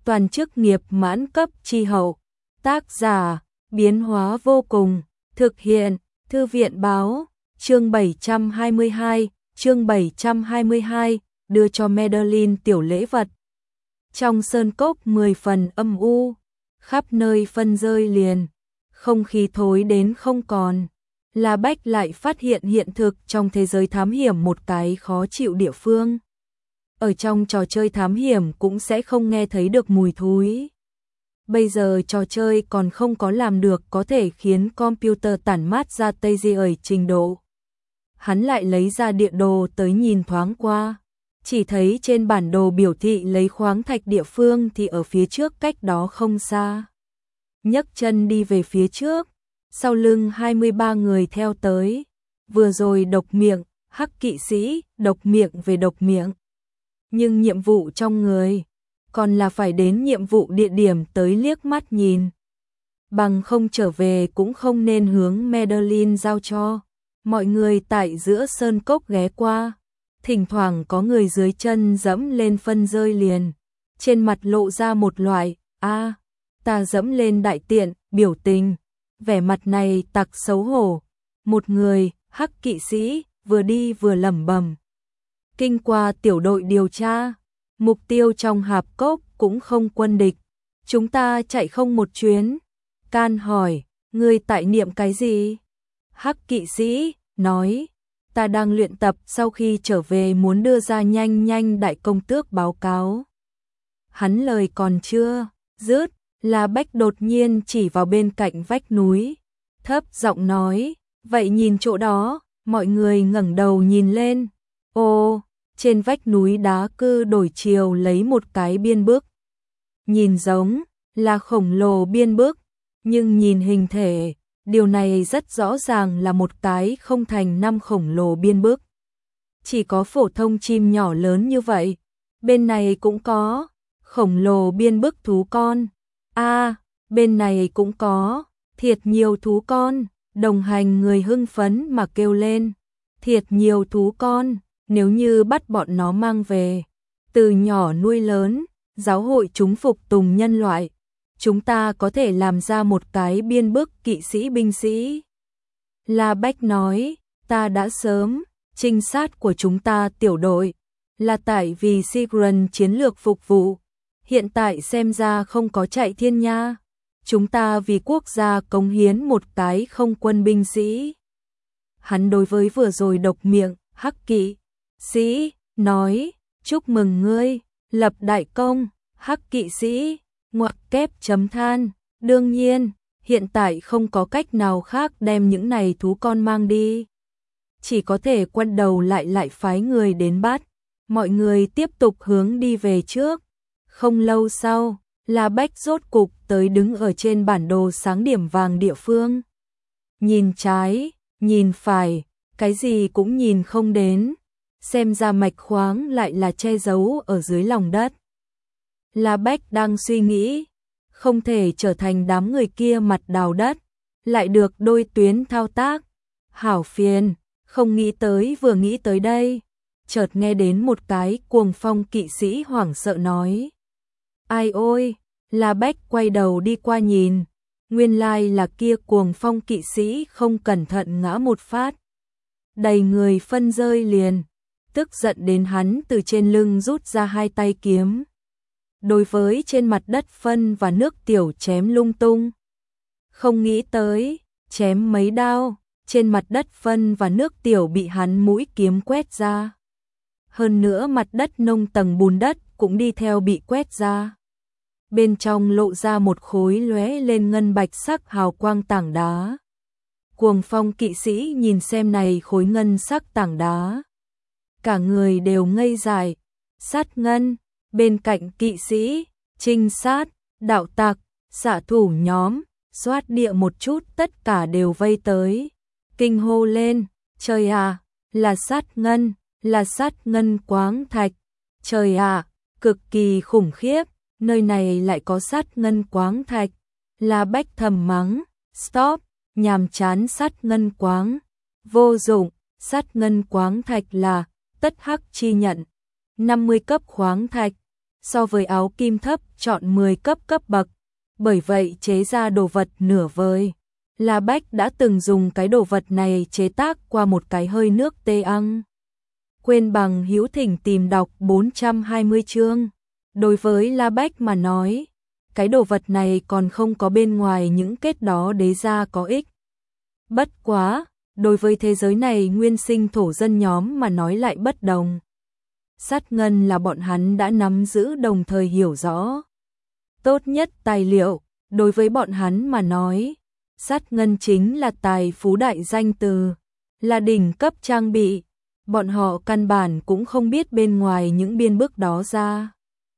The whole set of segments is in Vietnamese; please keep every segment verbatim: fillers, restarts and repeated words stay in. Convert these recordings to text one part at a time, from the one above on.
toàn chức nghiệp mãn cấp chi hậu. Tác giả, biến hóa vô cùng, thực hiện, Thư viện báo, chương bảy trăm hai mươi hai, chương bảy trăm hai mươi hai, đưa cho Madeline tiểu lễ vật. Trong sơn cốc mười phần âm u, khắp nơi phân rơi liền, không khí thối đến không còn. La Bách lại phát hiện hiện thực trong thế giới thám hiểm một cái khó chịu địa phương. Ở trong trò chơi thám hiểm cũng sẽ không nghe thấy được mùi thối. Bây giờ trò chơi còn không có làm được có thể khiến computer tản mát ra tê giê ở trình độ. Hắn lại lấy ra địa đồ tới nhìn thoáng qua. Chỉ thấy trên bản đồ biểu thị lấy khoáng thạch địa phương thì ở phía trước cách đó không xa. Nhấc chân đi về phía trước, sau lưng hai mươi ba người theo tới. Vừa rồi độc miệng, hắc kỵ sĩ, độc miệng về độc miệng. Nhưng nhiệm vụ trong người, còn là phải đến nhiệm vụ địa điểm tới liếc mắt nhìn. Bằng không trở về cũng không nên hướng Madeline giao cho. Mọi người tại giữa sơn cốc ghé qua. Thỉnh thoảng có người dưới chân dẫm lên phân rơi liền. Trên mặt lộ ra một loại, a ta dẫm lên đại tiện, biểu tình. Vẻ mặt này tặc xấu hổ. Một người, hắc kỵ sĩ, vừa đi vừa lẩm bẩm. Kinh qua tiểu đội điều tra. Mục tiêu trong hạp cốc cũng không quân địch. Chúng ta chạy không một chuyến. Can hỏi, ngươi tại niệm cái gì? Hắc kỵ sĩ, nói, ta đang luyện tập sau khi trở về muốn đưa ra nhanh nhanh đại công tước báo cáo. Hắn lời còn chưa dứt, La Bách đột nhiên chỉ vào bên cạnh vách núi. Thấp giọng nói, vậy nhìn chỗ đó, mọi người ngẩng đầu nhìn lên. Ô, trên vách núi đá cư đổi chiều lấy một cái biên bức. Nhìn giống là khổng lồ biên bức, nhưng nhìn hình thể, điều này rất rõ ràng là một cái không thành năm khổng lồ biên bức. Chỉ có phổ thông chim nhỏ lớn như vậy, bên này cũng có khổng lồ biên bức thú con. A, à, bên này cũng có thiệt nhiều thú con, đồng hành người hưng phấn mà kêu lên. Thiệt nhiều thú con, nếu như bắt bọn nó mang về, từ nhỏ nuôi lớn, giáo hội chúng phục tùng nhân loại. Chúng ta có thể làm ra một cái biên bức kỵ sĩ binh sĩ. La Bách nói, ta đã sớm, trinh sát của chúng ta tiểu đội, là tại vì Sigurd chiến lược phục vụ. Hiện tại xem ra không có chạy thiên nha. Chúng ta vì quốc gia cống hiến một cái không quân binh sĩ. Hắn đối với vừa rồi độc miệng, hắc kỵ sĩ, nói, chúc mừng ngươi, lập đại công, hắc kỵ sĩ, ngoặc kép chấm than, đương nhiên, hiện tại không có cách nào khác đem những này thú con mang đi. Chỉ có thể quay đầu lại lại phái người đến bắt, mọi người tiếp tục hướng đi về trước. Không lâu sau, La Bách rốt cục tới đứng ở trên bản đồ sáng điểm vàng địa phương. Nhìn trái, nhìn phải, cái gì cũng nhìn không đến. Xem ra mạch khoáng lại là che giấu ở dưới lòng đất. La Bách đang suy nghĩ, không thể trở thành đám người kia mặt đào đất, lại được đôi tuyến thao tác. Hảo phiền, không nghĩ tới vừa nghĩ tới đây, chợt nghe đến một cái cuồng phong kỵ sĩ hoảng sợ nói. Ai ôi, La Bách quay đầu đi qua nhìn, nguyên lai là kia cuồng phong kỵ sĩ không cẩn thận ngã một phát. Đầy người phân rơi liền, tức giận đến hắn từ trên lưng rút ra hai tay kiếm. Đối với trên mặt đất phân và nước tiểu chém lung tung. Không nghĩ tới, chém mấy đao, trên mặt đất phân và nước tiểu bị hắn mũi kiếm quét ra. Hơn nữa mặt đất nông tầng bùn đất cũng đi theo bị quét ra. Bên trong lộ ra một khối lóe lên ngân bạch sắc hào quang tảng đá. Cuồng phong kỵ sĩ nhìn xem này khối ngân sắc tảng đá. Cả người đều ngây dại, sát ngân, bên cạnh kỵ sĩ, trinh sát, đạo tặc, xạ thủ nhóm, xoát địa một chút tất cả đều vây tới. Kinh hô lên, trời à, là sát ngân, là sát ngân quáng thạch, trời à, cực kỳ khủng khiếp, nơi này lại có sát ngân quáng thạch. La Bách thầm mắng, stop, nhàm chán sát ngân quáng, vô dụng, sát ngân quáng thạch là tất hắc chi nhận, năm mươi cấp khoáng thạch, so với áo kim thấp chọn mười cấp cấp bậc, bởi vậy chế ra đồ vật nửa vời. La Bách đã từng dùng cái đồ vật này chế tác qua một cái hơi nước tê ăn. Quên bằng hữu thỉnh tìm đọc bốn trăm hai mươi chương. Đối với La Bách mà nói, cái đồ vật này còn không có bên ngoài những kết đó đế ra có ích. Bất quá, đối với thế giới này nguyên sinh thổ dân nhóm mà nói lại bất đồng. Sát ngân là bọn hắn đã nắm giữ đồng thời hiểu rõ. Tốt nhất tài liệu, đối với bọn hắn mà nói, sát ngân chính là tài phú đại danh từ, là đỉnh cấp trang bị. Bọn họ căn bản cũng không biết bên ngoài những biên bức đó ra.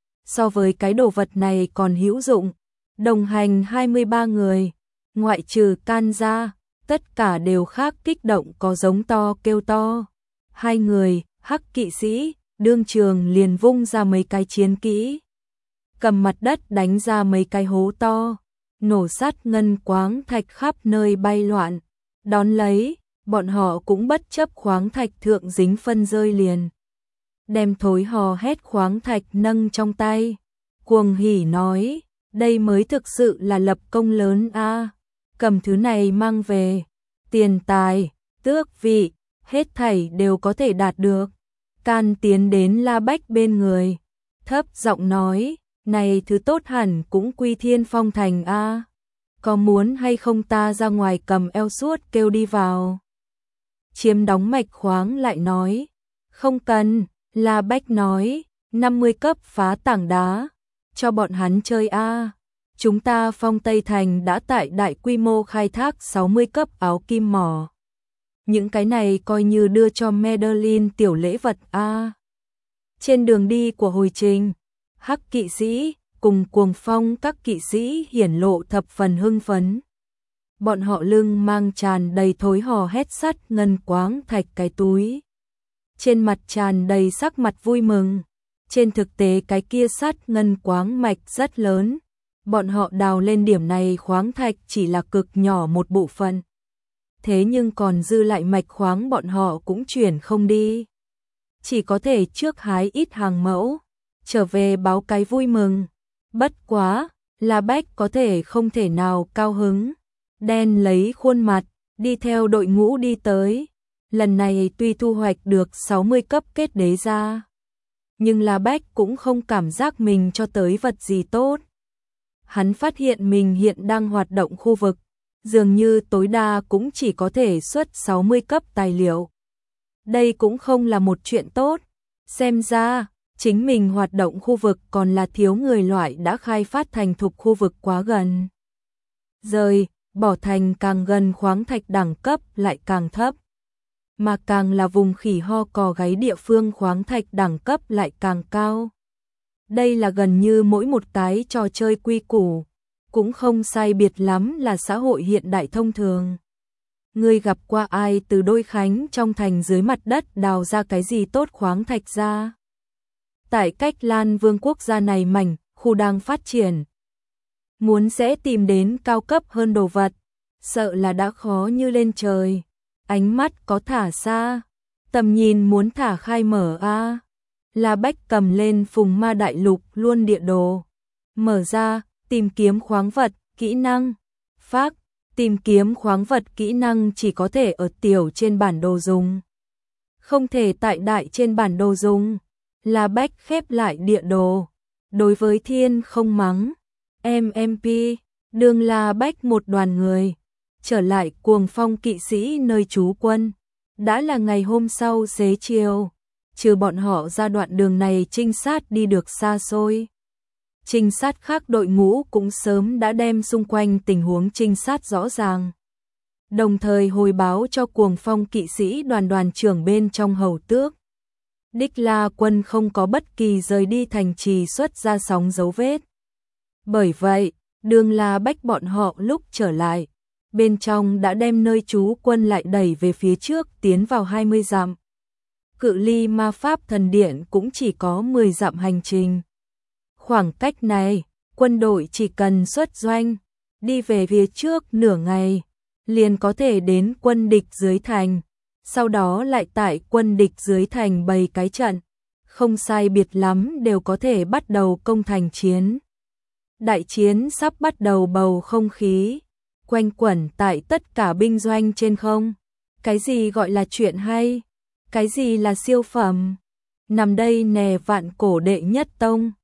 So với cái đồ vật này còn hữu dụng, đồng hành hai mươi ba người, ngoại trừ Can ra, tất cả đều khác kích động có giống to kêu to. Hai người, hắc kỵ sĩ, đương trường liền vung ra mấy cái chiến kỹ. Cầm mặt đất đánh ra mấy cái hố to, nổ sát ngân quáng thạch khắp nơi bay loạn. Đón lấy, bọn họ cũng bất chấp khoáng thạch thượng dính phân rơi liền. Đem thối hò hét khoáng thạch nâng trong tay. Cuồng hỉ nói, đây mới thực sự là lập công lớn a. À. Cầm thứ này mang về, tiền tài, tước vị, hết thảy đều có thể đạt được. Can tiến đến La Bách bên người, thấp giọng nói, này thứ tốt hẳn cũng quy Thiên Phong Thành a. À. Có muốn hay không ta ra ngoài cầm eo suốt kêu đi vào. Chiếm đóng mạch khoáng lại nói, không cần. La Bách nói, năm mươi cấp phá tảng đá, cho bọn hắn chơi a. À. Chúng ta Phong Tây Thành đã tại đại quy mô khai thác sáu mươi cấp áo kim mỏ. Những cái này coi như đưa cho Madeline tiểu lễ vật a. À. Trên đường đi của hồi trình, hắc kỵ sĩ cùng Cuồng Phong các kỵ sĩ hiển lộ thập phần hưng phấn. Bọn họ lưng mang tràn đầy thối hò hét sắt ngân quáng thạch cái túi. Trên mặt tràn đầy sắc mặt vui mừng. Trên thực tế cái kia sắt ngân quáng mạch rất lớn. Bọn họ đào lên điểm này khoáng thạch chỉ là cực nhỏ một bộ phận. Thế nhưng còn dư lại mạch khoáng bọn họ cũng chuyển không đi. Chỉ có thể trước hái ít hàng mẫu, trở về báo cái vui mừng. Bất quá, La Bách có thể không thể nào cao hứng. Đen lấy khuôn mặt, đi theo đội ngũ đi tới. Lần này tuy thu hoạch được sáu mươi cấp kết đế ra, nhưng La Bách cũng không cảm giác mình cho tới vật gì tốt. Hắn phát hiện mình hiện đang hoạt động khu vực, dường như tối đa cũng chỉ có thể xuất sáu mươi cấp tài liệu. Đây cũng không là một chuyện tốt, xem ra chính mình hoạt động khu vực còn là thiếu người loại đã khai phát thành thục khu vực quá gần. Rời, bỏ thành càng gần khoáng thạch đẳng cấp lại càng thấp. Mà càng là vùng khỉ ho cò gáy địa phương khoáng thạch đẳng cấp lại càng cao. Đây là gần như mỗi một cái trò chơi quy củ, cũng không sai biệt lắm là xã hội hiện đại thông thường. Ngươi gặp qua ai từ Đôi Khánh trong thành dưới mặt đất đào ra cái gì tốt khoáng thạch ra? Tại cách Lan Vương quốc gia này mảnh, khu đang phát triển. Muốn sẽ tìm đến cao cấp hơn đồ vật, sợ là đã khó như lên trời. Ánh mắt có thả xa, tầm nhìn muốn thả khai mở a. À. La Bách cầm lên Phùng Ma Đại Lục luôn địa đồ, mở ra, tìm kiếm khoáng vật, kỹ năng. Phác, tìm kiếm khoáng vật kỹ năng chỉ có thể ở tiểu trên bản đồ dùng, không thể tại đại trên bản đồ dùng. La Bách khép lại địa đồ, đối với thiên không mắng. em em pê, đường La Bách một đoàn người trở lại Cuồng Phong kỵ sĩ nơi trú quân. Đã là ngày hôm sau xế chiều, trừ bọn họ ra đoạn đường này trinh sát đi được xa xôi. Trinh sát khác đội ngũ cũng sớm đã đem xung quanh tình huống trinh sát rõ ràng. Đồng thời hồi báo cho Cuồng Phong kỵ sĩ đoàn đoàn trưởng bên trong hầu tước. Đích La quân không có bất kỳ rời đi thành trì xuất ra sóng dấu vết. Bởi vậy, đường La Bách bọn họ lúc trở lại, bên trong đã đem nơi trú quân lại đẩy về phía trước tiến vào hai mươi dặm. Cự ly ma pháp thần điện cũng chỉ có mười dặm hành trình. Khoảng cách này, quân đội chỉ cần xuất doanh, đi về phía trước nửa ngày, liền có thể đến quân địch dưới thành, sau đó lại tại quân địch dưới thành bày cái trận, không sai biệt lắm đều có thể bắt đầu công thành chiến. Đại chiến sắp bắt đầu, bầu không khí quanh quẩn tại tất cả binh doanh trên không. Cái gì gọi là chuyện hay? Cái gì là siêu phẩm? Nằm đây nè, vạn cổ đệ nhất tông,